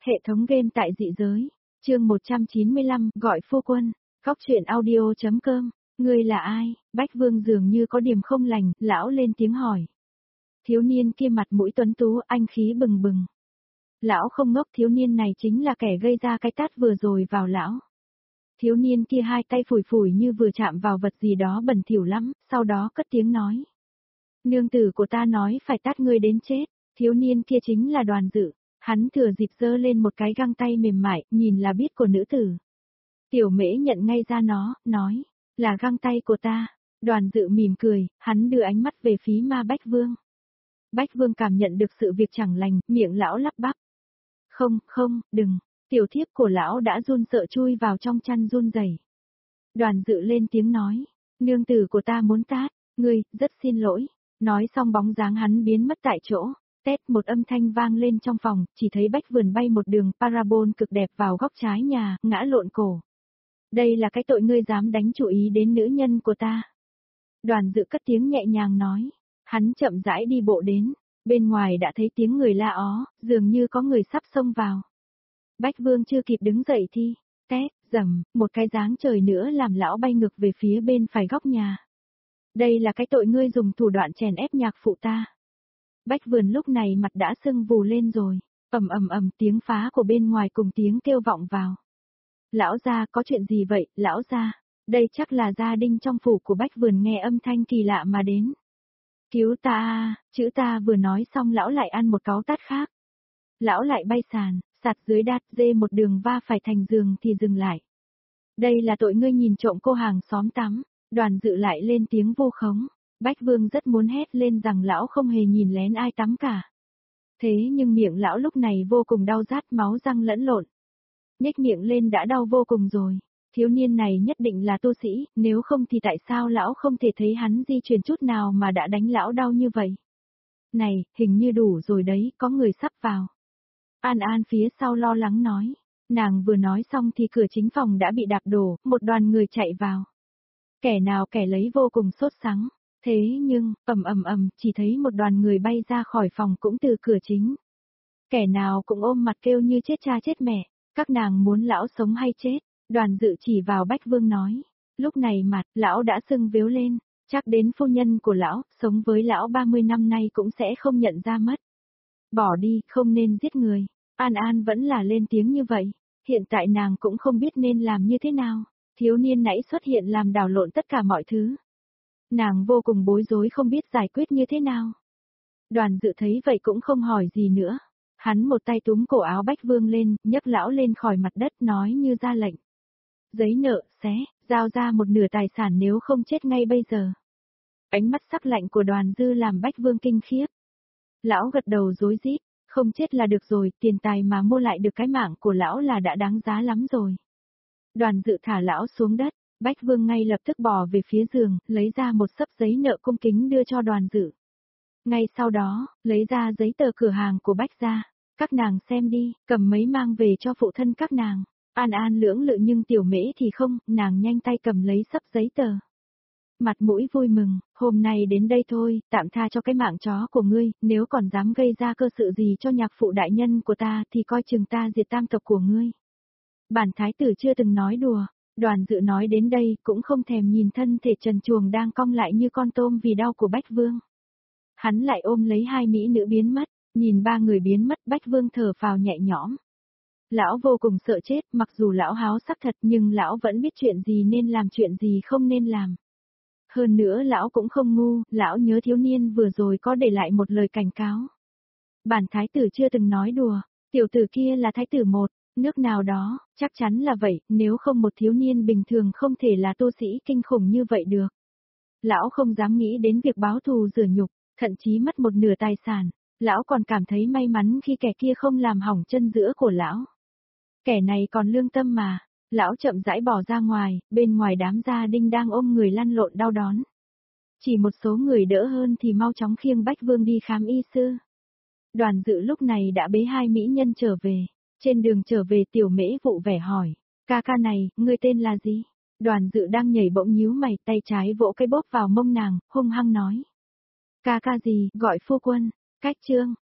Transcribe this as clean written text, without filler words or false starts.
Hệ thống game tại dị giới. Chương 195, gọi phu quân. Góc truyện audio.com. Ngươi là ai? Bách Vương dường như có điểm không lành, lão lên tiếng hỏi. Thiếu niên kia mặt mũi tuấn tú, anh khí bừng bừng. Lão không ngốc, thiếu niên này chính là kẻ gây ra cái tát vừa rồi vào lão. Thiếu niên kia hai tay phủi phủi như vừa chạm vào vật gì đó bẩn thỉu lắm, sau đó cất tiếng nói. Nương tử của ta nói phải tát ngươi đến chết. Thiếu niên kia chính là Đoàn Dự. Hắn thừa dịp giơ lên một cái găng tay mềm mại, nhìn là biết của nữ tử. Tiểu Mễ nhận ngay ra nó, nói, là găng tay của ta. Đoàn Dự mỉm cười, hắn đưa ánh mắt về phía Ma Bách Vương. Bách Vương cảm nhận được sự việc chẳng lành, miệng lão lắp bắp. Không, đừng, tiểu thiếp của lão đã run sợ chui vào trong chăn run rẩy. Đoàn Dự lên tiếng nói, nương tử của ta muốn tát, ngươi, rất xin lỗi. Nói xong bóng dáng hắn biến mất tại chỗ. Tét một âm thanh vang lên trong phòng, chỉ thấy Bách Vườn bay một đường parabol cực đẹp vào góc trái nhà, ngã lộn cổ. Đây là cái tội ngươi dám đánh chú ý đến nữ nhân của ta. Đoàn Dự cất tiếng nhẹ nhàng nói. Hắn chậm rãi đi bộ đến. Bên ngoài đã thấy tiếng người la ó, dường như có người sắp xông vào. Bách Vương chưa kịp đứng dậy thì, tét, rầm, một cái dáng trời nữa làm lão bay ngược về phía bên phải góc nhà. Đây là cái tội ngươi dùng thủ đoạn chèn ép nhạc phụ ta. Bách Vườn lúc này mặt đã sưng vù lên rồi, ầm tiếng phá của bên ngoài cùng tiếng kêu vọng vào. Lão gia có chuyện gì vậy, lão gia? Đây chắc là gia đình trong phủ của Bách Vườn nghe âm thanh kỳ lạ mà đến. Cứu ta a, chữ ta vừa nói xong lão lại ăn một cáu tát khác. Lão lại bay sàn, sạt dưới đát dê một đường va phải thành giường thì dừng lại. Đây là tội ngươi nhìn trộm cô hàng xóm tắm. Đoàn Dự lại lên tiếng vu khống. Bách Vương rất muốn hét lên rằng lão không hề nhìn lén ai tắm cả. Thế nhưng miệng lão lúc này vô cùng đau rát, máu răng lẫn lộn. Nhếch miệng lên đã đau vô cùng rồi. Thiếu niên này nhất định là tu sĩ, nếu không thì tại sao lão không thể thấy hắn di chuyển chút nào mà đã đánh lão đau như vậy? Này, hình như đủ rồi đấy, có người sắp vào. An An phía sau lo lắng nói. Nàng vừa nói xong thì cửa chính phòng đã bị đạp đổ, một đoàn người chạy vào. Kẻ nào kẻ lấy vô cùng sốt sắng. Thế nhưng, chỉ thấy một đoàn người bay ra khỏi phòng cũng từ cửa chính. Kẻ nào cũng ôm mặt kêu như chết cha chết mẹ, các nàng muốn lão sống hay chết. Đoàn Dự chỉ vào Bách Vương nói. Lúc này mặt, lão đã sưng vếu lên, chắc đến phu nhân của lão, sống với lão 30 năm nay cũng sẽ không nhận ra mất. Bỏ đi, không nên giết người. An An vẫn là lên tiếng như vậy, hiện tại nàng cũng không biết nên làm như thế nào. Thiếu niên nãy xuất hiện làm đảo lộn tất cả mọi thứ. Nàng vô cùng bối rối không biết giải quyết như thế nào. Đoàn Dự thấy vậy cũng không hỏi gì nữa. Hắn một tay túm cổ áo Bách Vương lên, nhấc lão lên khỏi mặt đất nói như ra lệnh. Giấy nợ, xé, giao ra một nửa tài sản nếu không chết ngay bây giờ. Ánh mắt sắc lạnh của Đoàn Dư làm Bách Vương kinh khiếp. Lão gật đầu rối rít, không chết là được rồi, tiền tài mà mua lại được cái mạng của lão là đã đáng giá lắm rồi. Đoàn Dự thả lão xuống đất. Bách Vương ngay lập tức bò về phía giường, lấy ra một xấp giấy nợ cung kính đưa cho Đoàn Dự. Ngay sau đó, lấy ra giấy tờ cửa hàng của Bách gia. Các nàng xem đi, cầm mấy mang về cho phụ thân các nàng. An An lưỡng lự nhưng Tiểu Mễ thì không, nàng nhanh tay cầm lấy xấp giấy tờ. Mặt mũi vui mừng, hôm nay đến đây thôi, tạm tha cho cái mạng chó của ngươi, nếu còn dám gây ra cơ sự gì cho nhạc phụ đại nhân của ta thì coi chừng ta diệt tam tộc của ngươi. Bản thái tử chưa từng nói đùa. Đoàn Dự nói đến đây cũng không thèm nhìn thân thể trần truồng đang cong lại như con tôm vì đau của Bách Vương. Hắn lại ôm lấy hai mỹ nữ biến mất, nhìn ba người biến mất Bách Vương thở phào nhẹ nhõm. Lão vô cùng sợ chết, mặc dù lão háo sắc thật nhưng lão vẫn biết chuyện gì nên làm chuyện gì không nên làm. Hơn nữa lão cũng không ngu, lão nhớ thiếu niên vừa rồi có để lại một lời cảnh cáo. Bản thái tử chưa từng nói đùa, tiểu tử kia là thái tử một. Nước nào đó, chắc chắn là vậy, nếu không một thiếu niên bình thường không thể là tu sĩ kinh khủng như vậy được. Lão không dám nghĩ đến việc báo thù rửa nhục, thậm chí mất một nửa tài sản, lão còn cảm thấy may mắn khi kẻ kia không làm hỏng chân giữa của lão. Kẻ này còn lương tâm mà, lão chậm rãi bỏ ra ngoài, bên ngoài đám gia đình đang ôm người lăn lộn đau đớn. Chỉ một số người đỡ hơn thì mau chóng khiêng Bách Vương đi khám y sư. Đoàn Dự lúc này đã bế hai mỹ nhân trở về. Trên đường trở về Tiểu Mễ vụ vẻ hỏi, ca ca này, ngươi tên là gì? Đoàn Dự đang nhảy bỗng nhíu mày, tay trái vỗ cái bóp vào mông nàng, hung hăng nói. Ca ca gì, gọi phu quân, cách chương.